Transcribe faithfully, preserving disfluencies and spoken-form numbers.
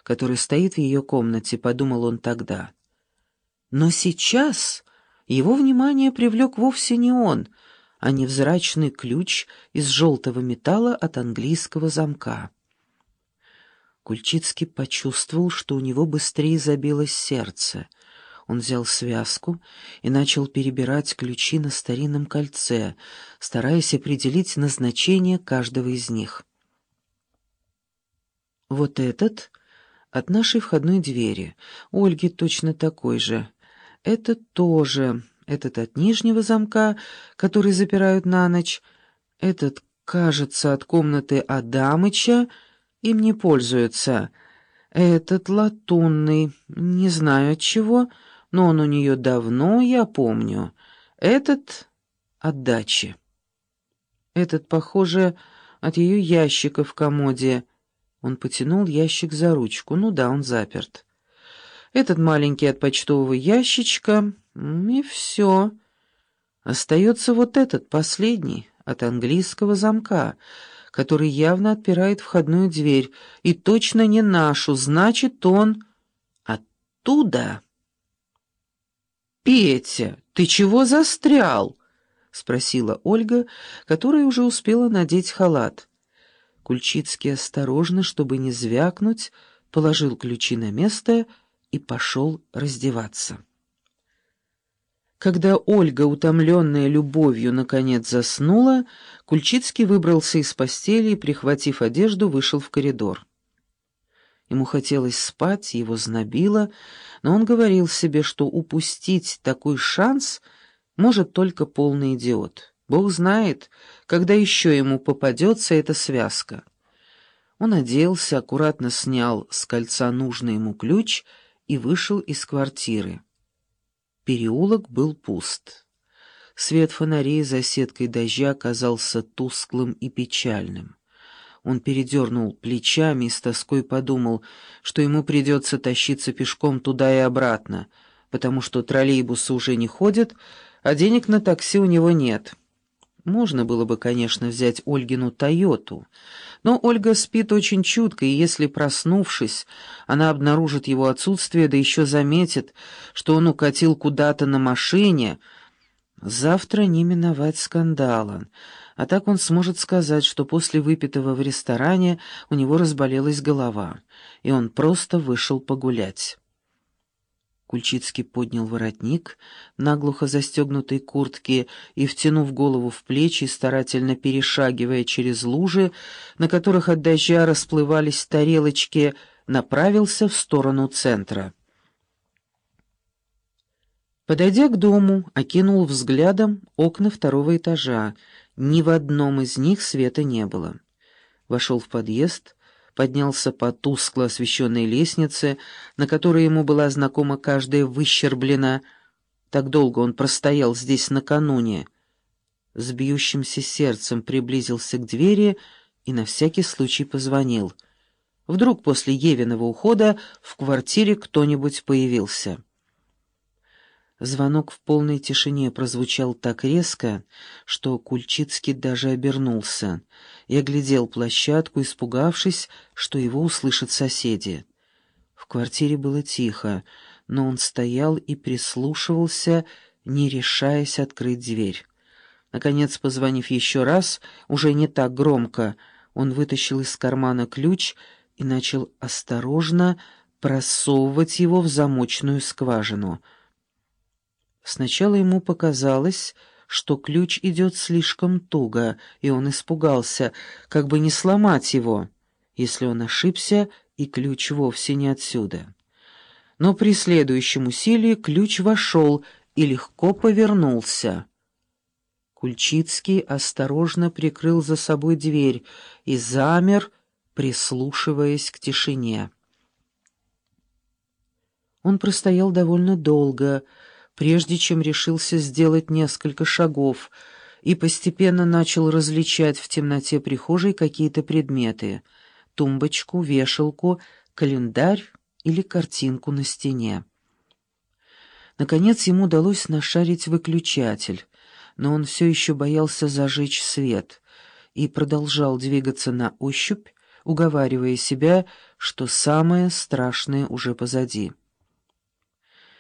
который стоит в ее комнате, подумал он тогда. Но сейчас его внимание привлек вовсе не он, а невзрачный ключ из желтого металла от английского замка. Кульчицкий почувствовал, что у него быстрее забилось сердце. Он взял связку и начал перебирать ключи на старинном кольце, стараясь определить назначение каждого из них. Вот этот от нашей входной двери, у Ольги точно такой же. Этот тоже, этот от нижнего замка, который запирают на ночь. Этот, кажется, от комнаты Адамыча, им не пользуются. Этот латунный, не знаю от чего, но он у нее давно, я помню. Этот от дачи. Этот, похоже, от ее ящика в комоде. Он потянул ящик за ручку. Ну да, он заперт. Этот маленький от почтового ящичка. И все. Остается вот этот, последний, от английского замка, который явно отпирает входную дверь. И точно не нашу, значит, он оттуда. «Петя, ты чего застрял?» — спросила Ольга, которая уже успела надеть халат. Кульчицкий осторожно, чтобы не звякнуть, положил ключи на место и пошел раздеваться. Когда Ольга, утомленная любовью, наконец заснула, Кульчицкий выбрался из постели и, прихватив одежду, вышел в коридор. Ему хотелось спать, его знобило, но он говорил себе, что упустить такой шанс может только полный идиот. Бог знает, когда еще ему попадется эта связка. Он оделся, аккуратно снял с кольца нужный ему ключ и вышел из квартиры. Переулок был пуст. Свет фонарей за сеткой дождя казался тусклым и печальным. Он передернул плечами и с тоской подумал, что ему придется тащиться пешком туда и обратно, потому что троллейбусы уже не ходят, а денег на такси у него нет. Можно было бы, конечно, взять Ольгину «Тойоту», но Ольга спит очень чутко, и если, проснувшись, она обнаружит его отсутствие, да еще заметит, что он укатил куда-то на машине, завтра не миновать скандала. А так он сможет сказать, что после выпитого в ресторане у него разболелась голова, и он просто вышел погулять. Кульчицкий поднял воротник наглухо застегнутой куртки и, втянув голову в плечи, старательно перешагивая через лужи, на которых от дождя расплывались тарелочки, направился в сторону центра. Подойдя к дому, окинул взглядом окна второго этажа. Ни в одном из них света не было. Вошел в подъезд, поднялся по тускло освещенной лестнице, на которой ему была знакома каждая выщерблена. Так долго он простоял здесь накануне. С бьющимся сердцем приблизился к двери и на всякий случай позвонил. Вдруг после Евиного ухода в квартире кто-нибудь появился. Звонок в полной тишине прозвучал так резко, что Кульчицкий даже обернулся и оглядел площадку, испугавшись, что его услышат соседи. В квартире было тихо, но он стоял и прислушивался, не решаясь открыть дверь. Наконец, позвонив еще раз, уже не так громко, он вытащил из кармана ключ и начал осторожно просовывать его в замочную скважину. Сначала ему показалось, что ключ идет слишком туго, и он испугался, как бы не сломать его, если он ошибся, и ключ вовсе не отсюда. Но при следующем усилии ключ вошел и легко повернулся. Кульчицкий осторожно прикрыл за собой дверь и замер, прислушиваясь к тишине. Он простоял довольно долго, прежде чем решился сделать несколько шагов, и постепенно начал различать в темноте прихожей какие-то предметы — тумбочку, вешалку, календарь или картинку на стене. Наконец ему удалось нашарить выключатель, но он все еще боялся зажечь свет и продолжал двигаться на ощупь, уговаривая себя, что самое страшное уже позади.